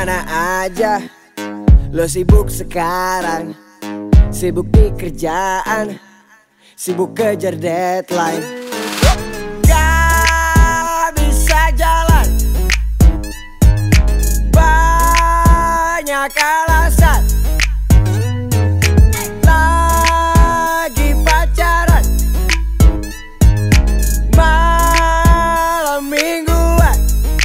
Kemana aja lo sibuk sekarang? Sibuk di kerjaan, sibuk kejar deadline. Gak bisa jalan, banyak alasan. Lagi pacaran, malam mingguan.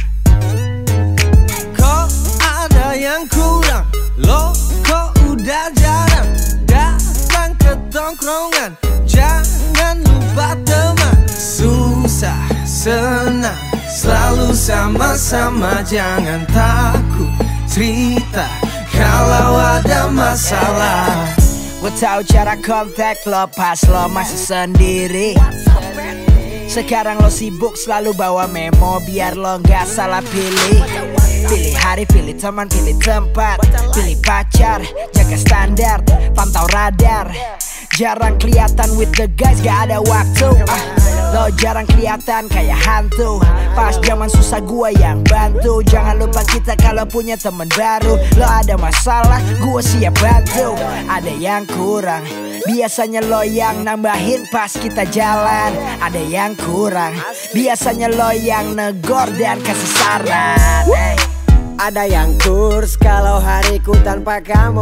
Kok ada yang kurang? Lo kok udah jarang datang ke tongkrongan? Jangan lupa teman. Susah, senang, selalu sama-sama. Jangan takut cerita kalau ada masalah. Gue tahu cara kontak lo pas lo masih sendiri. Sekarang lo sibuk selalu bawa memo biar lo gak salah pilih. Pilih hari, pilih teman, pilih tempat, pilih pacar, jaga standar, pantau radar. Jarang kelihatan with the guys, gak ada waktu. Lo jarang kelihatan kayak hantu. Pas zaman susah gua yang bantu. Jangan lupa kita kalau punya teman baru. Lo ada masalah, gua siap bantu. Ada yang kurang, biasanya lo yang nambahin pas kita jalan. Ada yang kurang, biasanya lo yang negor dan kasih saran. Ada yang kurs kalau hariku tanpa kamu.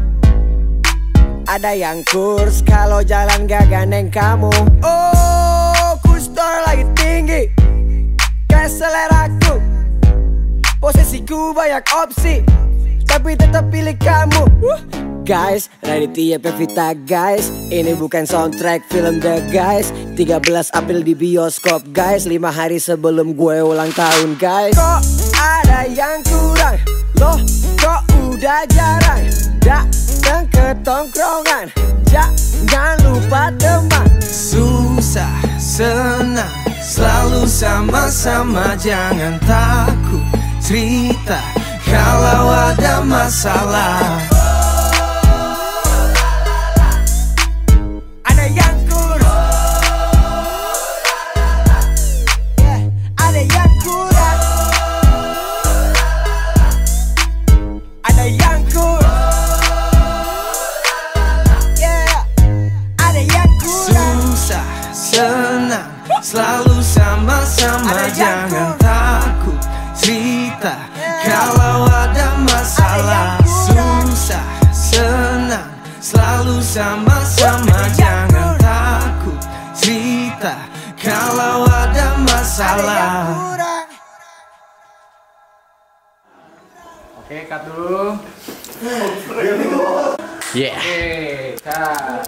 Ada yang kurs kalau jalan gak gandeng kamu. Oh, kustor lagi tinggi kayak seleraku. Posisiku banyak opsi, tapi tetap pilih kamu. Guys, Raditya Pevita guys. Ini bukan soundtrack film The Guys. 13 April di bioskop guys. 5 hari sebelum gue ulang tahun guys. Kok ada yang kurang? Loh kok udah jarang datang ke tongkrongan? Jangan lupa teman. Susah, senang, selalu sama-sama. Jangan takut cerita kalau ada masalah. Ada yang kurang, ada yang kurang, ada yang kurang, ada yang kurang. Susah, senang, selalu sama-sama. Jangan takut cerita kalau ada masalah. Susah, senang, selalu sama-sama. Jangan takut cerita kalau ada masalah. Oke, cut dulu. Yeah. Oke, cut.